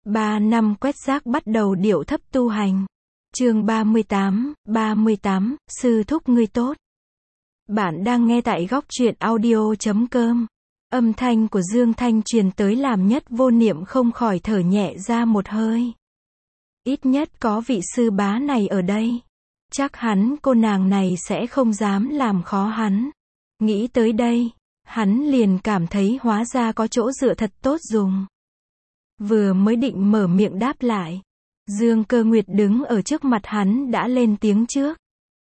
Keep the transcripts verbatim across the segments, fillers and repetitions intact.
Ba năm quét rác bắt đầu điệu thấp tu hành. Chương ba mươi tám, ba mươi tám, sư thúc ngươi tốt. Bạn đang nghe tại góc truyện audio chấm com. Âm thanh của Dương Thanh truyền tới làm Nhất Vô Niệm không khỏi thở nhẹ ra một hơi. Ít nhất có vị sư bá này ở đây. Chắc hắn cô nàng này sẽ không dám làm khó hắn. Nghĩ tới đây, hắn liền cảm thấy hóa ra có chỗ dựa thật tốt dùng. Vừa mới định mở miệng đáp lại, Dương Cơ Nguyệt đứng ở trước mặt hắn đã lên tiếng trước.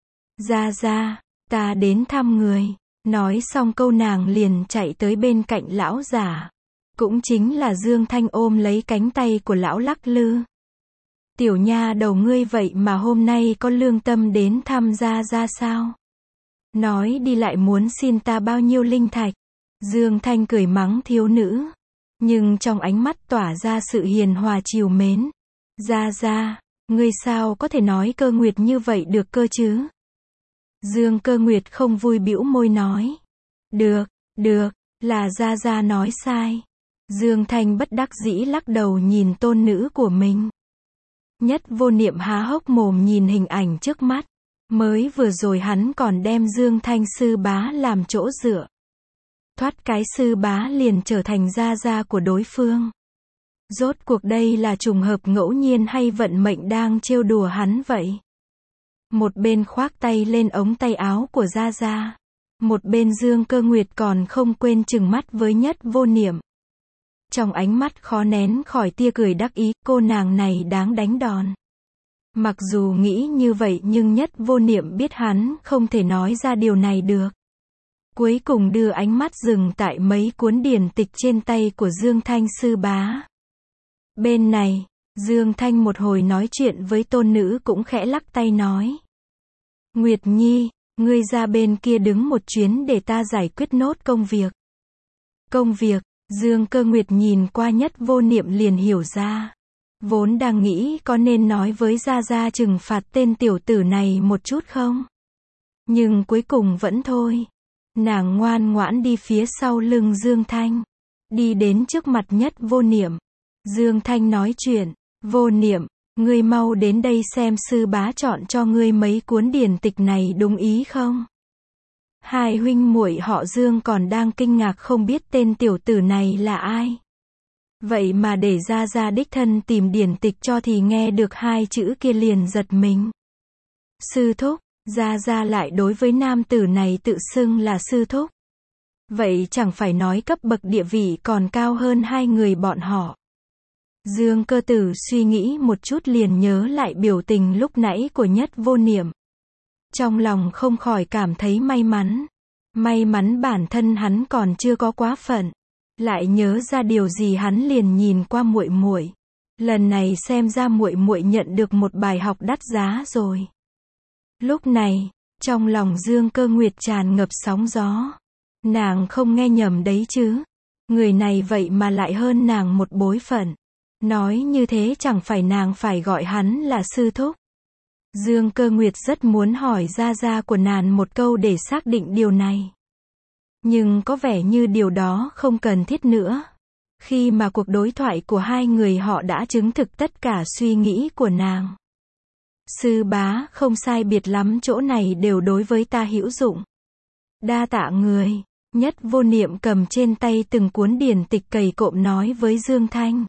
Ra ra, ta đến thăm người. Nói xong câu nàng liền chạy tới bên cạnh lão giả. Cũng chính là Dương Thanh ôm lấy cánh tay của lão lắc lư. Tiểu nha đầu ngươi vậy mà hôm nay có lương tâm đến thăm ra ra sao? Nói đi lại muốn xin ta bao nhiêu linh thạch. Dương Thanh cười mắng thiếu nữ. Nhưng trong ánh mắt tỏa ra sự hiền hòa trìu mến. Ra ra, ngươi sao có thể nói Cơ Nguyệt như vậy được cơ chứ? Dương Cơ Nguyệt không vui bĩu môi nói. Được, được, là ra ra nói sai. Dương Thanh bất đắc dĩ lắc đầu nhìn tôn nữ của mình. Nhất Vô Niệm há hốc mồm nhìn hình ảnh trước mắt. Mới vừa rồi hắn còn đem Dương Thanh sư bá làm chỗ dựa. Thoát cái sư bá liền trở thành gia gia của đối phương. Rốt cuộc đây là trùng hợp ngẫu nhiên hay vận mệnh đang trêu đùa hắn vậy? Một bên khoác tay lên ống tay áo của gia gia. Một bên Dương Cơ Nguyệt còn không quên trừng mắt với Nhất Vô Niệm. Trong ánh mắt khó nén khỏi tia cười đắc ý, cô nàng này đáng đánh đòn. Mặc dù nghĩ như vậy nhưng Nhất Vô Niệm biết hắn không thể nói ra điều này được. Cuối cùng đưa ánh mắt dừng tại mấy cuốn điển tịch trên tay của Dương Thanh sư bá. Bên này, Dương Thanh một hồi nói chuyện với tôn nữ cũng khẽ lắc tay nói. Nguyệt Nhi, ngươi ra bên kia đứng một chuyến để ta giải quyết nốt công việc. Công việc, Dương Cơ Nguyệt nhìn qua Nhất Vô Niệm liền hiểu ra. Vốn đang nghĩ có nên nói với Gia Gia trừng phạt tên tiểu tử này một chút không? Nhưng cuối cùng vẫn thôi. Nàng ngoan ngoãn đi phía sau lưng Dương Thanh. Đi đến trước mặt Nhất Vô Niệm. Dương Thanh nói chuyện. Vô Niệm, ngươi mau đến đây xem sư bá chọn cho ngươi mấy cuốn điển tịch này đúng ý không? Hai huynh muội họ Dương còn đang kinh ngạc không biết tên tiểu tử này là ai. Vậy mà để Gia Gia đích thân tìm điển tịch cho thì nghe được hai chữ kia liền giật mình. Sư thúc, Gia Gia lại đối với nam tử này tự xưng là sư thúc. Vậy chẳng phải nói cấp bậc địa vị còn cao hơn hai người bọn họ. Dương Cơ Tử suy nghĩ một chút liền nhớ lại biểu tình lúc nãy của Nhất Vô Niệm. Trong lòng không khỏi cảm thấy may mắn. May mắn bản thân hắn còn chưa có quá phận. Lại nhớ ra điều gì hắn liền nhìn qua muội muội. Lần này xem ra muội muội nhận được một bài học đắt giá rồi. Lúc này, trong lòng Dương Cơ Nguyệt tràn ngập sóng gió. Nàng không nghe nhầm đấy chứ. Người này vậy mà lại hơn nàng một bối phận. Nói như thế chẳng phải nàng phải gọi hắn là sư thúc. Dương Cơ Nguyệt rất muốn hỏi gia gia của nàng một câu để xác định điều này. Nhưng có vẻ như điều đó không cần thiết nữa. Khi mà cuộc đối thoại của hai người họ đã chứng thực tất cả suy nghĩ của nàng. Sư bá, không sai biệt lắm chỗ này đều đối với ta hữu dụng. Đa tạ người. Nhất Vô Niệm cầm trên tay từng cuốn điển tịch cày cộm nói với Dương Thanh.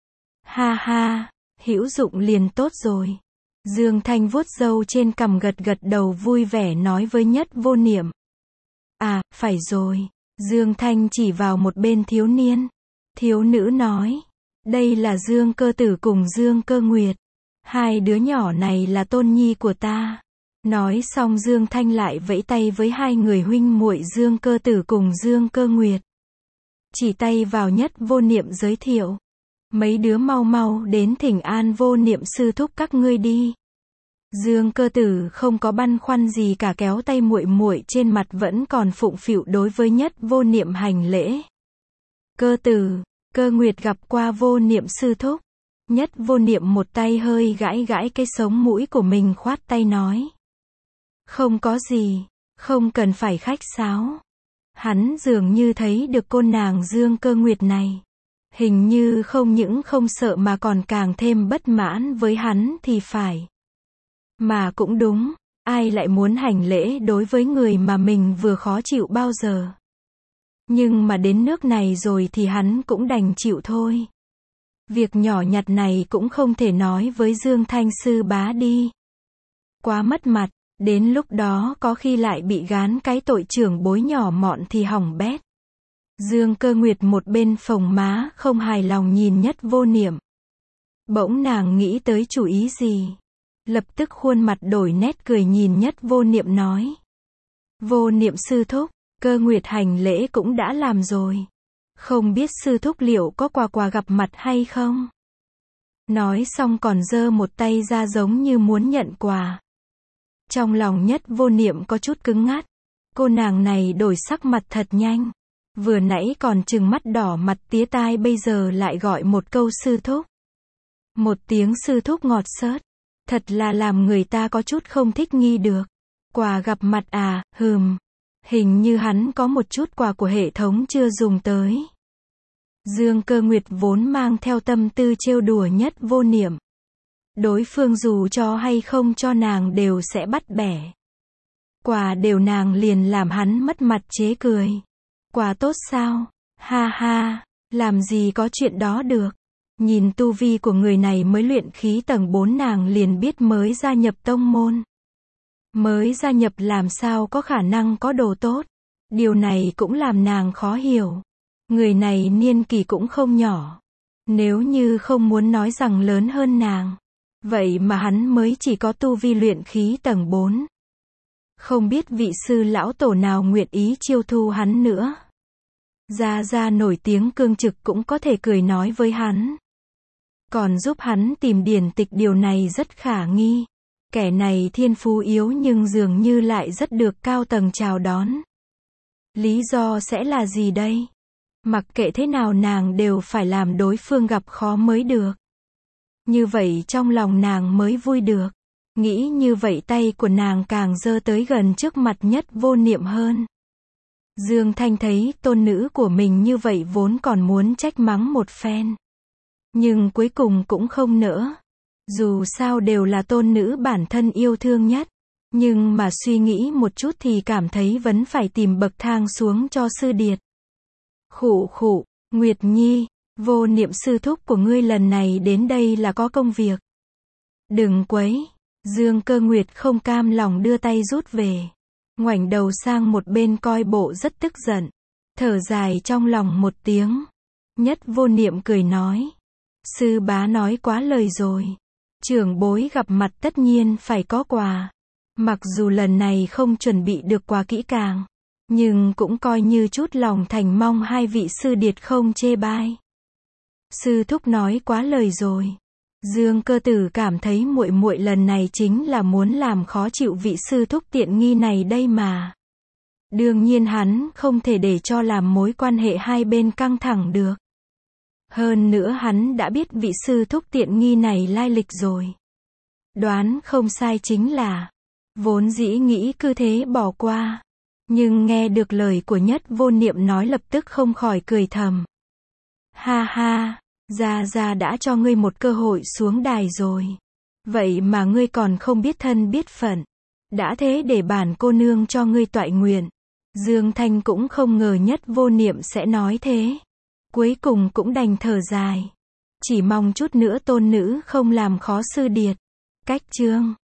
Ha ha, hữu dụng liền tốt rồi. Dương Thanh vuốt râu trên cằm gật gật đầu vui vẻ nói với Nhất Vô Niệm. À, phải rồi. Dương Thanh chỉ vào một bên thiếu niên. Thiếu nữ nói. Đây là Dương Cơ Tử cùng Dương Cơ Nguyệt. Hai đứa nhỏ này là tôn nhi của ta. Nói xong Dương Thanh lại vẫy tay với hai người huynh muội Dương Cơ Tử cùng Dương Cơ Nguyệt. Chỉ tay vào Nhất Vô Niệm giới thiệu. Mấy đứa mau mau đến thỉnh an Vô Niệm sư thúc các ngươi đi. Dương Cơ Tử không có băn khoăn gì cả kéo tay muội muội trên mặt vẫn còn phụng phịu đối với Nhất Vô Niệm hành lễ. Cơ Tử, Cơ Nguyệt gặp qua Vô Niệm sư thúc. Nhất Vô Niệm một tay hơi gãi gãi cái sống mũi của mình khoát tay nói. Không có gì, không cần phải khách sáo. Hắn dường như thấy được cô nàng Dương Cơ Nguyệt này. Hình như không những không sợ mà còn càng thêm bất mãn với hắn thì phải. Mà cũng đúng, ai lại muốn hành lễ đối với người mà mình vừa khó chịu bao giờ. Nhưng mà đến nước này rồi thì hắn cũng đành chịu thôi. Việc nhỏ nhặt này cũng không thể nói với Dương Thanh sư bá đi. Quá mất mặt, đến lúc đó có khi lại bị gán cái tội trưởng bối nhỏ mọn thì hỏng bét. Dương Cơ Nguyệt một bên phồng má không hài lòng nhìn Nhất Vô Niệm. Bỗng nàng nghĩ tới chủ ý gì. Lập tức khuôn mặt đổi nét cười nhìn Nhất Vô Niệm nói. Vô Niệm sư thúc, Cơ Nguyệt hành lễ cũng đã làm rồi. Không biết sư thúc liệu có quà quà gặp mặt hay không? Nói xong còn giơ một tay ra giống như muốn nhận quà. Trong lòng Nhất Vô Niệm có chút cứng ngắt. Cô nàng này đổi sắc mặt thật nhanh. Vừa nãy còn trừng mắt đỏ mặt tía tai bây giờ lại gọi một câu sư thúc. Một tiếng sư thúc ngọt xớt. Thật là làm người ta có chút không thích nghi được. Quà gặp mặt à, hừm. Hình như hắn có một chút quà của hệ thống chưa dùng tới. Dương Cơ Nguyệt vốn mang theo tâm tư trêu đùa Nhất Vô Niệm. Đối phương dù cho hay không cho nàng đều sẽ bắt bẻ. Quà đều nàng liền làm hắn mất mặt chế cười. Quà tốt sao? Ha ha, làm gì có chuyện đó được. Nhìn tu vi của người này mới luyện khí tầng bốn nàng liền biết mới gia nhập tông môn. Mới gia nhập làm sao có khả năng có đồ tốt. Điều này cũng làm nàng khó hiểu. Người này niên kỷ cũng không nhỏ. Nếu như không muốn nói rằng lớn hơn nàng. Vậy mà hắn mới chỉ có tu vi luyện khí tầng bốn. Không biết vị sư lão tổ nào nguyện ý chiêu thu hắn nữa. Gia Gia nổi tiếng cương trực cũng có thể cười nói với hắn. Còn giúp hắn tìm điển tịch, điều này rất khả nghi. Kẻ này thiên phú yếu nhưng dường như lại rất được cao tầng chào đón. Lý do sẽ là gì đây? Mặc kệ thế nào nàng đều phải làm đối phương gặp khó mới được. Như vậy trong lòng nàng mới vui được. Nghĩ như vậy tay của nàng càng giơ tới gần trước mặt Nhất Vô Niệm hơn. Dương Thanh thấy tôn nữ của mình như vậy vốn còn muốn trách mắng một phen. Nhưng cuối cùng cũng không nỡ. Dù sao đều là tôn nữ bản thân yêu thương nhất. Nhưng mà suy nghĩ một chút thì cảm thấy vẫn phải tìm bậc thang xuống cho sư điệt. Khụ khụ, Nguyệt Nhi, Vô Niệm sư thúc của ngươi lần này đến đây là có công việc. Đừng quấy. Dương Cơ Nguyệt không cam lòng đưa tay rút về. Ngoảnh đầu sang một bên coi bộ rất tức giận. Thở dài trong lòng một tiếng. Nhất Vô Niệm cười nói. Sư bá nói quá lời rồi. Trưởng bối gặp mặt tất nhiên phải có quà. Mặc dù lần này không chuẩn bị được quà kỹ càng. Nhưng cũng coi như chút lòng thành, mong hai vị sư điệt không chê bai. Sư thúc nói quá lời rồi. Dương Cơ Tử cảm thấy muội muội lần này chính là muốn làm khó chịu vị sư thúc tiện nghi này đây mà. Đương nhiên hắn không thể để cho làm mối quan hệ hai bên căng thẳng được. Hơn nữa hắn đã biết vị sư thúc tiện nghi này lai lịch rồi. Đoán không sai chính là, vốn dĩ nghĩ cứ thế bỏ qua. Nhưng nghe được lời của Nhất Vô Niệm nói lập tức không khỏi cười thầm. Ha ha, Gia Gia đã cho ngươi một cơ hội xuống đài rồi. Vậy mà ngươi còn không biết thân biết phận. Đã thế để bản cô nương cho ngươi toại nguyện. Dương Thanh cũng không ngờ Nhất Vô Niệm sẽ nói thế. Cuối cùng cũng đành thở dài. Chỉ mong chút nữa tôn nữ không làm khó sư điệt. Cách chương